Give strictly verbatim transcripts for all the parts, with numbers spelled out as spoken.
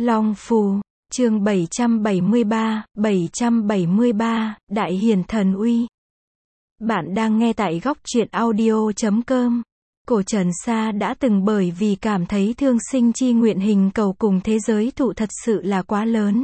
Long Phù, chương bảy trăm bảy mươi ba, bảy trăm bảy mươi ba, Đại Hiền Thần Uy. Bạn đang nghe tại góc truyện audio chấm com. Cổ Trần Sa đã từng bởi vì cảm thấy thương sinh chi nguyện hình cầu cùng thế giới thụ thật sự là quá lớn,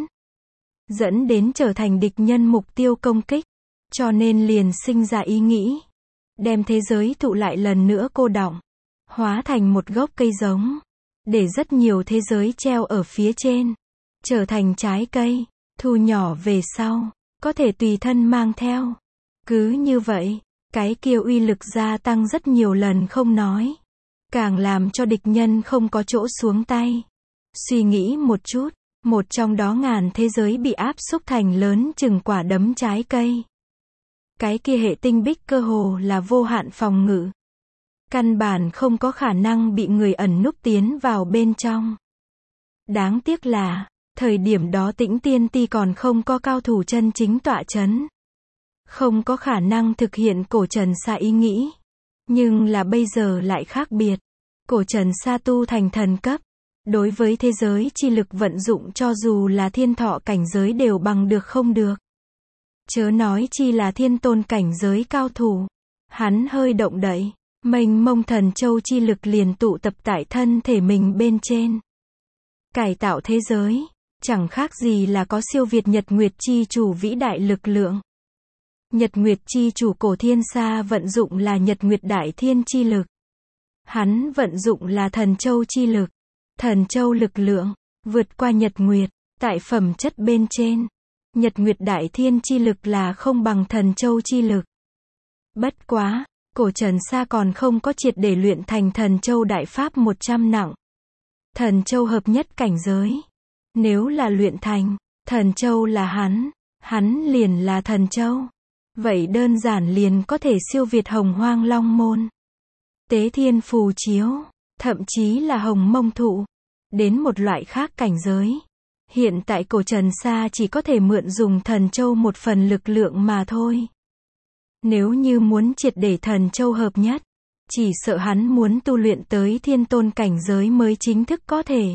dẫn đến trở thành địch nhân mục tiêu công kích, cho nên liền sinh ra ý nghĩ đem thế giới thụ lại lần nữa cô đọng, hóa thành một gốc cây giống, để rất nhiều thế giới treo ở phía trên, trở thành trái cây, thu nhỏ về sau, có thể tùy thân mang theo. Cứ như vậy, cái kia uy lực gia tăng rất nhiều lần không nói, càng làm cho địch nhân không có chỗ xuống tay. Suy nghĩ một chút, một trong đó ngàn thế giới bị áp xúc thành lớn chừng quả đấm trái cây. Cái kia hệ tinh bích cơ hồ là vô hạn phòng ngự, căn bản không có khả năng bị người ẩn núp tiến vào bên trong. Đáng tiếc là, thời điểm đó Tĩnh Tiên Ti còn không có cao thủ chân chính tọa chấn, không có khả năng thực hiện Cổ Trần Sa ý nghĩ. Nhưng là bây giờ lại khác biệt. Cổ Trần Sa tu thành thần cấp, đối với thế giới chi lực vận dụng cho dù là thiên thọ cảnh giới đều bằng được không được. Chớ nói chi là thiên tôn cảnh giới cao thủ. Hắn hơi động đậy, mênh mông thần châu chi lực liền tụ tập tại thân thể mình bên trên. Cải tạo thế giới, chẳng khác gì là có siêu việt Nhật Nguyệt chi chủ vĩ đại lực lượng. Nhật Nguyệt chi chủ Cổ Thiên Sa vận dụng là Nhật Nguyệt đại thiên chi lực. Hắn vận dụng là thần châu chi lực. Thần châu lực lượng, vượt qua Nhật Nguyệt, tại phẩm chất bên trên. Nhật Nguyệt đại thiên chi lực là không bằng thần châu chi lực. Bất quá, Cổ Trần Sa còn không có triệt để luyện thành thần châu đại pháp một trăm nặng. Thần châu hợp nhất cảnh giới. Nếu là luyện thành, thần châu là hắn, hắn liền là thần châu. Vậy đơn giản liền có thể siêu việt Hồng Hoang Long Môn, Tế Thiên Phù Chiếu, thậm chí là Hồng Mông Thụ, đến một loại khác cảnh giới. Hiện tại Cổ Trần Sa chỉ có thể mượn dùng thần châu một phần lực lượng mà thôi. Nếu như muốn triệt để thần châu hợp nhất, chỉ sợ hắn muốn tu luyện tới thiên tôn cảnh giới mới chính thức có thể.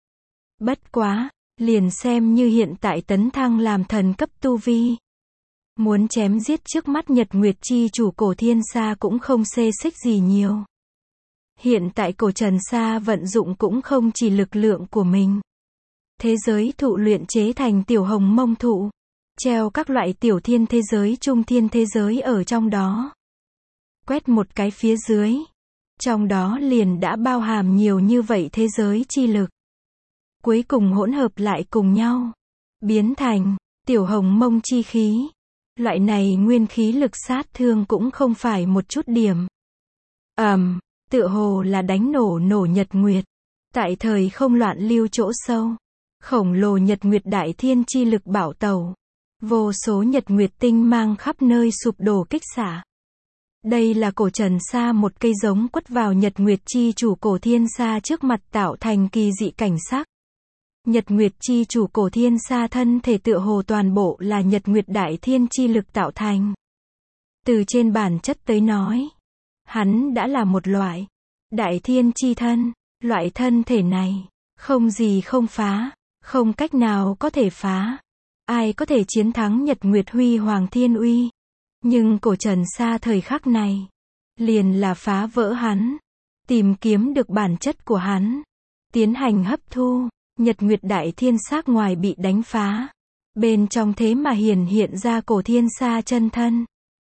Bất quá, liền xem như hiện tại tấn thăng làm thần cấp tu vi, muốn chém giết trước mắt Nhật Nguyệt chi chủ Cổ Thiên Sa cũng không xê xích gì nhiều. Hiện tại Cổ Trần Sa vận dụng cũng không chỉ lực lượng của mình. Thế giới thụ luyện chế thành tiểu hồng mông thụ, treo các loại tiểu thiên thế giới trung thiên thế giới ở trong đó. Quét một cái phía dưới, trong đó liền đã bao hàm nhiều như vậy thế giới chi lực. Cuối cùng hỗn hợp lại cùng nhau, biến thành tiểu hồng mông chi khí. Loại này nguyên khí lực sát thương cũng không phải một chút điểm. Ầm, um, tựa hồ là đánh nổ nổ Nhật Nguyệt. Tại thời không loạn lưu chỗ sâu, khổng lồ Nhật Nguyệt đại thiên chi lực bảo tẩu. Vô số Nhật Nguyệt tinh mang khắp nơi sụp đổ kích xả. Đây là Cổ Trần Sa một cây giống quất vào Nhật Nguyệt chi chủ Cổ Thiên Sa trước mặt tạo thành kỳ dị cảnh sắc. Nhật Nguyệt chi chủ Cổ Thiên Sa thân thể tựa hồ toàn bộ là Nhật Nguyệt đại thiên chi lực tạo thành. Từ trên bản chất tới nói, hắn đã là một loại đại thiên chi thân. Loại thân thể này, không gì không phá, không cách nào có thể phá. Ai có thể chiến thắng Nhật Nguyệt huy hoàng thiên uy. Nhưng Cổ Trần Sa thời khắc này, liền là phá vỡ hắn, tìm kiếm được bản chất của hắn, tiến hành hấp thu. Nhật Nguyệt đại thiên xác ngoài bị đánh phá, bên trong thế mà hiển hiện ra Cổ Thiên Sa chân thân.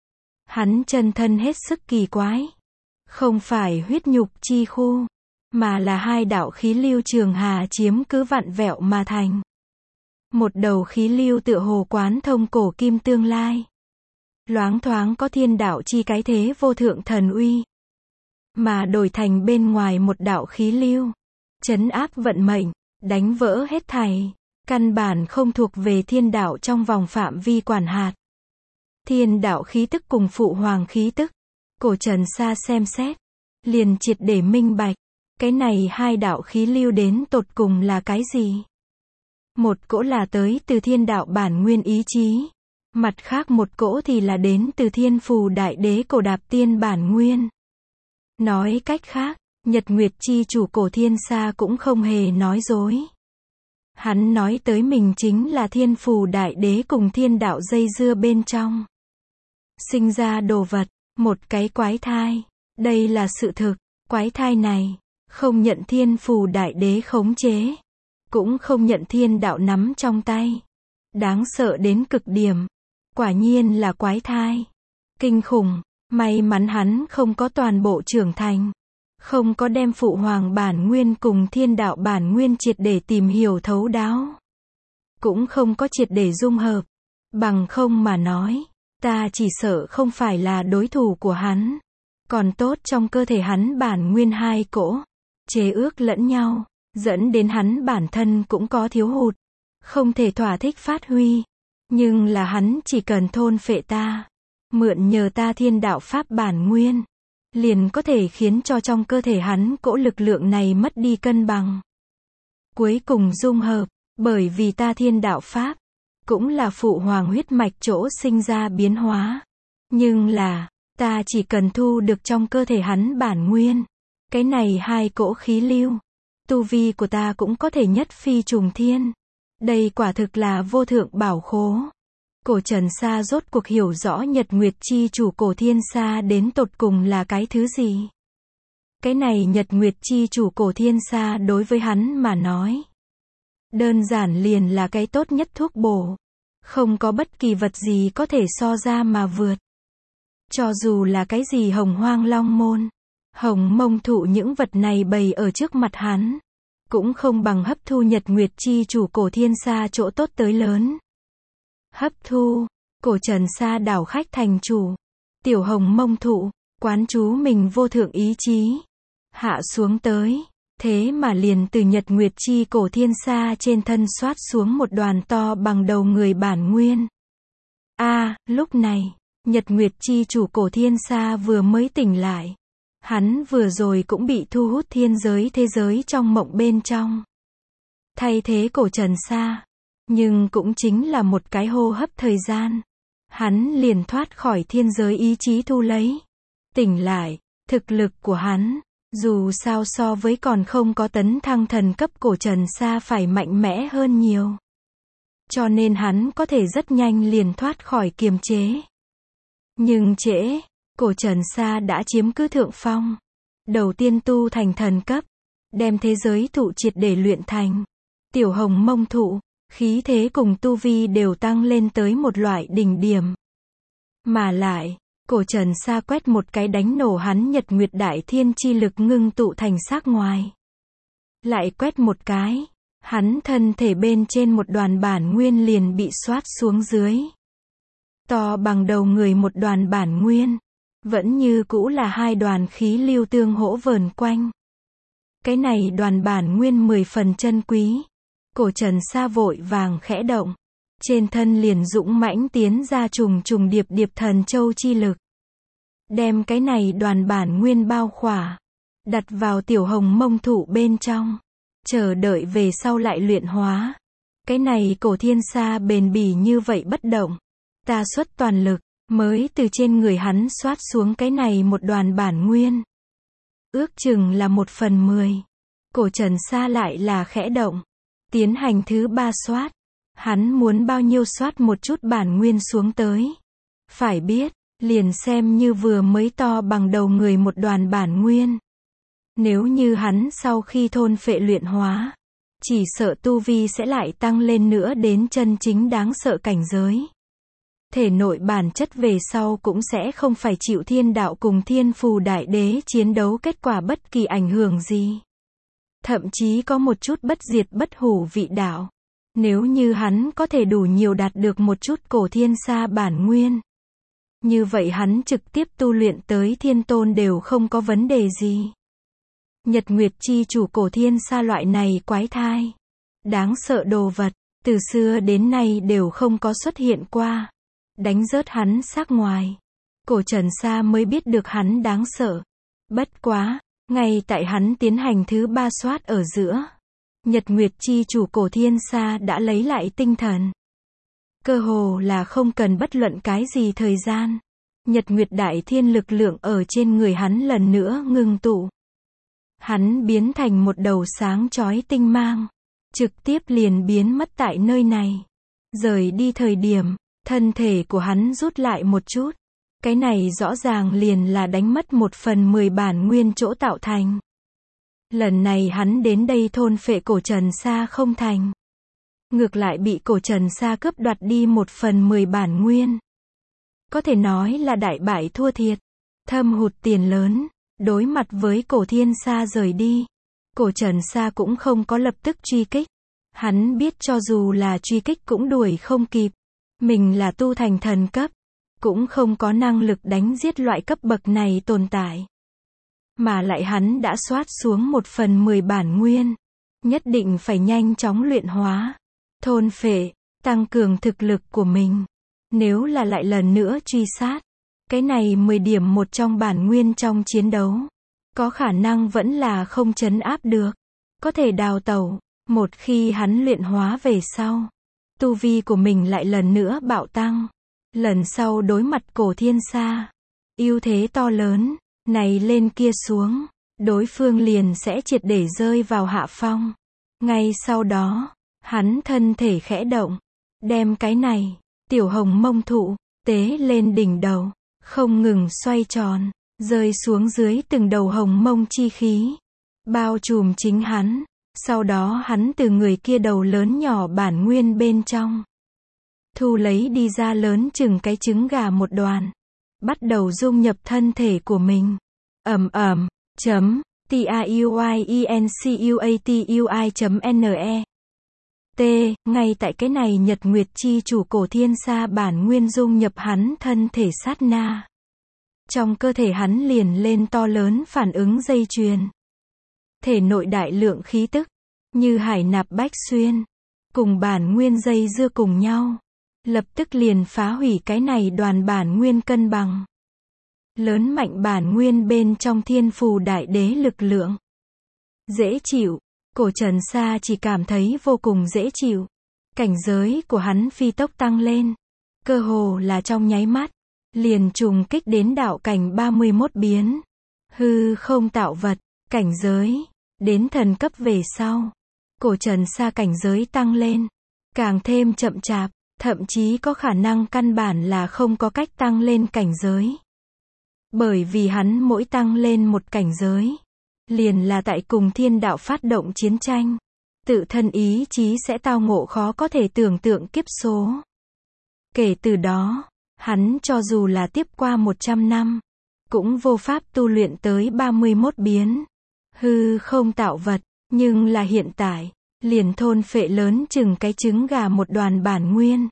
Hắn chân thân hết sức kỳ quái, không phải huyết nhục chi khu, mà là hai đạo khí lưu trường hà chiếm cứ vặn vẹo mà thành. Một đầu khí lưu tựa hồ quán thông cổ kim tương lai, loáng thoáng có thiên đạo chi cái thế vô thượng thần uy, mà đổi thành bên ngoài một đạo khí lưu, trấn áp vận mệnh, đánh vỡ hết thảy, căn bản không thuộc về thiên đạo trong vòng phạm vi quản hạt. Thiên đạo khí tức cùng phụ hoàng khí tức, Cổ Trần Sa xem xét, liền triệt để minh bạch, cái này hai đạo khí lưu đến tột cùng là cái gì? Một cỗ là tới từ thiên đạo bản nguyên ý chí, mặt khác một cỗ thì là đến từ thiên phù đại đế Cổ Đạp Tiên bản nguyên. Nói cách khác, Nhật Nguyệt chi chủ Cổ Thiên Sa cũng không hề nói dối. Hắn nói tới mình chính là thiên phù đại đế cùng thiên đạo dây dưa bên trong. Sinh ra đồ vật, một cái quái thai. Đây là sự thực, quái thai này, không nhận thiên phù đại đế khống chế. Cũng không nhận thiên đạo nắm trong tay. Đáng sợ đến cực điểm. Quả nhiên là quái thai. Kinh khủng, may mắn hắn không có toàn bộ trưởng thành. Không có đem phụ hoàng bản nguyên cùng thiên đạo bản nguyên triệt để tìm hiểu thấu đáo. Cũng không có triệt để dung hợp. Bằng không mà nói, ta chỉ sợ không phải là đối thủ của hắn. Còn tốt trong cơ thể hắn bản nguyên hai cỗ, chế ước lẫn nhau, dẫn đến hắn bản thân cũng có thiếu hụt. Không thể thỏa thích phát huy. Nhưng là hắn chỉ cần thôn phệ ta, mượn nhờ ta thiên đạo pháp bản nguyên, liền có thể khiến cho trong cơ thể hắn cỗ lực lượng này mất đi cân bằng. Cuối cùng dung hợp, bởi vì ta thiên đạo pháp, cũng là phụ hoàng huyết mạch chỗ sinh ra biến hóa. Nhưng là, ta chỉ cần thu được trong cơ thể hắn bản nguyên. Cái này hai cỗ khí lưu, tu vi của ta cũng có thể nhất phi trùng thiên. Đây quả thực là vô thượng bảo khố. Cổ Trần Sa rốt cuộc hiểu rõ Nhật Nguyệt chi chủ cổ thiên sa đến tột cùng là cái thứ gì. Cái này Nhật Nguyệt chi chủ cổ thiên sa đối với hắn mà nói, đơn giản liền là cái tốt nhất thuốc bổ. Không có bất kỳ vật gì có thể so ra mà vượt. Cho dù là cái gì hồng hoang long môn, hồng mông thụ những vật này bày ở trước mặt hắn, cũng không bằng hấp thu Nhật Nguyệt chi chủ cổ thiên sa chỗ tốt tới lớn. Hấp thu, cổ Trần Sa đảo khách thành chủ. Tiểu hồng mông thụ, quán chú mình vô thượng ý chí. Hạ xuống tới, thế mà liền từ Nhật Nguyệt chi cổ thiên sa trên thân xoát xuống một đoàn to bằng đầu người bản nguyên. A, à, lúc này, Nhật Nguyệt chi chủ cổ thiên sa vừa mới tỉnh lại. Hắn vừa rồi cũng bị thu hút thiên giới thế giới trong mộng bên trong. Thay thế cổ Trần Sa. Nhưng cũng chính là một cái hô hấp thời gian. Hắn liền thoát khỏi thiên giới ý chí thu lấy. Tỉnh lại, thực lực của hắn, dù sao so với còn không có tấn thăng thần cấp cổ Trần Sa phải mạnh mẽ hơn nhiều. Cho nên hắn có thể rất nhanh liền thoát khỏi kiềm chế. Nhưng trễ, cổ Trần Sa đã chiếm cứ thượng phong. Đầu tiên tu thành thần cấp, đem thế giới thụ triệt để luyện thành. Tiểu hồng mông thụ, khí thế cùng tu vi đều tăng lên tới một loại đỉnh điểm. Mà lại, cổ Trần Sa quét một cái đánh nổ hắn Nhật Nguyệt Đại Thiên chi lực ngưng tụ thành xác ngoài. Lại quét một cái, hắn thân thể bên trên một đoàn bản nguyên liền bị xoát xuống dưới. To bằng đầu người một đoàn bản nguyên, vẫn như cũ là hai đoàn khí lưu tương hỗ vờn quanh. Cái này đoàn bản nguyên mười phần chân quý. Cổ Trần Sa vội vàng khẽ động, trên thân liền dũng mãnh tiến ra trùng trùng điệp điệp thần châu chi lực. Đem cái này đoàn bản nguyên bao khỏa, đặt vào tiểu hồng mông thụ bên trong, chờ đợi về sau lại luyện hóa. Cái này cổ thiên sa bền bỉ như vậy bất động, ta xuất toàn lực, mới từ trên người hắn xoát xuống cái này một đoàn bản nguyên. Ước chừng là một phần mười. Cổ Trần Sa lại là khẽ động, tiến hành thứ ba xoát. Hắn muốn bao nhiêu xoát một chút bản nguyên xuống tới. Phải biết, liền xem như vừa mới to bằng đầu người một đoàn bản nguyên. Nếu như hắn sau khi thôn phệ luyện hóa, chỉ sợ tu vi sẽ lại tăng lên nữa đến chân chính đáng sợ cảnh giới. Thể nội bản chất về sau cũng sẽ không phải chịu thiên đạo cùng thiên phù đại đế chiến đấu kết quả bất kỳ ảnh hưởng gì. Thậm chí có một chút bất diệt bất hủ vị đạo. Nếu như hắn có thể đủ nhiều đạt được một chút cổ thiên sa bản nguyên, như vậy hắn trực tiếp tu luyện tới thiên tôn đều không có vấn đề gì. Nhật Nguyệt chi chủ cổ thiên sa loại này quái thai, đáng sợ đồ vật, từ xưa đến nay đều không có xuất hiện qua. Đánh rớt hắn xác ngoài. Cổ Trần Sa mới biết được hắn đáng sợ. Bất quá, ngay tại hắn tiến hành thứ ba soát ở giữa, Nhật Nguyệt chi chủ cổ thiên sa đã lấy lại tinh thần. Cơ hồ là không cần bất luận cái gì thời gian. Nhật Nguyệt Đại Thiên lực lượng ở trên người hắn lần nữa ngưng tụ. Hắn biến thành một đầu sáng chói tinh mang. trực tiếp liền biến mất tại nơi này. Rời đi thời điểm, thân thể của hắn rút lại một chút. Cái này rõ ràng liền là đánh mất một phần mười bản nguyên chỗ tạo thành. Lần này hắn đến đây thôn phệ cổ Trần Sa không thành. Ngược lại bị cổ Trần Sa cướp đoạt đi một phần mười bản nguyên. Có thể nói là đại bại thua thiệt. Thâm hụt tiền lớn. Đối mặt với cổ Thiên Sa rời đi. Cổ Trần Sa cũng không có lập tức truy kích. Hắn biết cho dù là truy kích cũng đuổi không kịp. Mình là tu thành thần cấp. Cũng không có năng lực đánh giết loại cấp bậc này tồn tại. Mà lại hắn đã soát xuống một phần mười bản nguyên. Nhất định phải nhanh chóng luyện hóa. Thôn phệ, tăng cường thực lực của mình. Nếu là lại lần nữa truy sát. Cái này mười điểm một trong bản nguyên trong chiến đấu. Có khả năng vẫn là không trấn áp được. Có thể đào tẩu. Một khi hắn luyện hóa về sau. Tu vi của mình lại lần nữa bạo tăng. Lần sau đối mặt cổ Thiên Sa. Ưu thế to lớn. Này lên kia xuống. Đối phương liền sẽ triệt để rơi vào hạ phong. Ngay sau đó. Hắn thân thể khẽ động. Đem cái này. Tiểu hồng mông thụ. Tế lên đỉnh đầu. Không ngừng xoay tròn. Rơi xuống dưới từng đầu hồng mông chi khí. Bao trùm chính hắn. Sau đó hắn từ người kia đầu lớn nhỏ bản nguyên bên trong. Thu lấy đi ra lớn chừng cái trứng gà một đoàn. Bắt đầu dung nhập thân thể của mình. Ầm ầm. Chấm. T A U I E N C U A T U I chấm N E. T. Ngay tại cái này Nhật Nguyệt chi chủ cổ Thiên Sa bản nguyên dung nhập hắn thân thể sát na. Trong cơ thể hắn liền lên to lớn phản ứng dây chuyền. Thể nội đại lượng khí tức. Như hải nạp bách xuyên. Cùng bản nguyên dây dưa cùng nhau. Lập tức liền phá hủy cái này đoàn bản nguyên cân bằng. Lớn mạnh bản nguyên bên trong thiên phù đại đế lực lượng. Dễ chịu. Cổ Trần Sa chỉ cảm thấy vô cùng dễ chịu. Cảnh giới của hắn phi tốc tăng lên. Cơ hồ là trong nháy mắt. Liền trùng kích đến đạo cảnh ba mươi mốt biến. Hư không tạo vật. Cảnh giới. Đến thần cấp về sau. Cổ Trần Sa cảnh giới tăng lên. Càng thêm chậm chạp. Thậm chí có khả năng căn bản là không có cách tăng lên cảnh giới. Bởi vì hắn mỗi tăng lên một cảnh giới. Liền là tại cùng thiên đạo phát động chiến tranh. Tự thân ý chí sẽ tao ngộ khó có thể tưởng tượng kiếp số. Kể từ đó, hắn cho dù là tiếp qua một trăm năm. Cũng vô pháp tu luyện tới ba mươi mốt biến. Hư không tạo vật. Nhưng là hiện tại. Liền thôn phệ lớn chừng cái trứng gà một đoàn bản nguyên.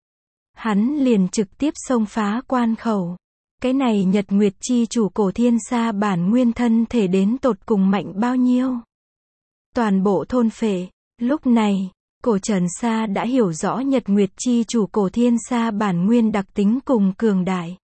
Hắn liền trực tiếp xông phá quan khẩu. Cái này Nhật Nguyệt chi chủ cổ Thiên Sa bản nguyên thân thể đến tột cùng mạnh bao nhiêu. Toàn bộ thôn phệ. Lúc này, cổ Trần Sa đã hiểu rõ Nhật Nguyệt chi chủ cổ Thiên Sa bản nguyên đặc tính cùng cường đại.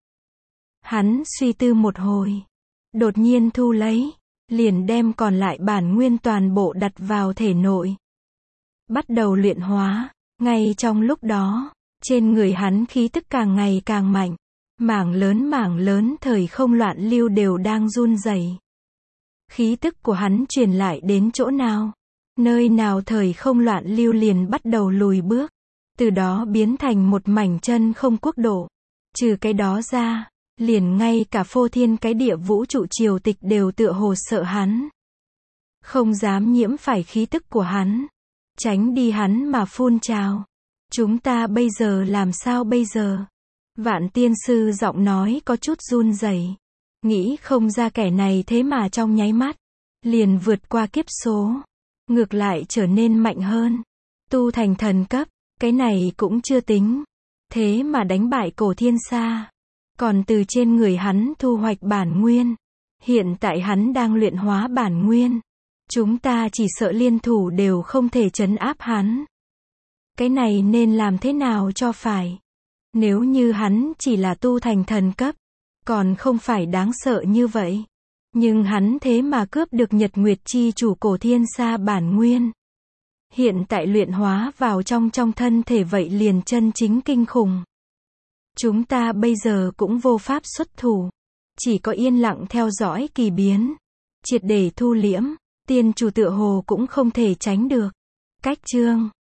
Hắn suy tư một hồi. Đột nhiên thu lấy. Liền đem còn lại bản nguyên toàn bộ đặt vào thể nội. Bắt đầu luyện hóa. Ngay trong lúc đó, trên người hắn khí tức càng ngày càng mạnh. Mảng lớn mảng lớn thời không loạn lưu đều đang run rẩy. Khí tức của hắn truyền lại đến chỗ nào? Nơi nào thời không loạn lưu liền bắt đầu lùi bước. Từ đó biến thành một mảnh chân không quốc độ. Trừ cái đó ra, liền ngay cả phô thiên cái địa vũ trụ triều tịch đều tựa hồ sợ hắn. Không dám nhiễm phải khí tức của hắn. Tránh đi hắn mà phun trào. Chúng ta bây giờ làm sao bây giờ? Vạn tiên sư giọng nói có chút run rẩy. Nghĩ không ra kẻ này thế mà trong nháy mắt. Liền vượt qua kiếp số. Ngược lại trở nên mạnh hơn. Tu thành thần cấp. Cái này cũng chưa tính. Thế mà đánh bại cổ Thiên Sa. Còn từ trên người hắn thu hoạch bản nguyên. Hiện tại hắn đang luyện hóa bản nguyên. Chúng ta chỉ sợ liên thủ đều không thể trấn áp hắn. Cái này nên làm thế nào cho phải? Nếu như hắn chỉ là tu thành thần cấp, còn không phải đáng sợ như vậy. Nhưng hắn thế mà cướp được Nhật Nguyệt chi chủ cổ Thiên Sa bản nguyên. Hiện tại luyện hóa vào trong trong thân thể vậy liền chân chính kinh khủng. Chúng ta bây giờ cũng vô pháp xuất thủ. Chỉ có yên lặng theo dõi kỳ biến. Triệt để thu liễm. Tiên chủ tựa hồ cũng không thể tránh được. Cách chương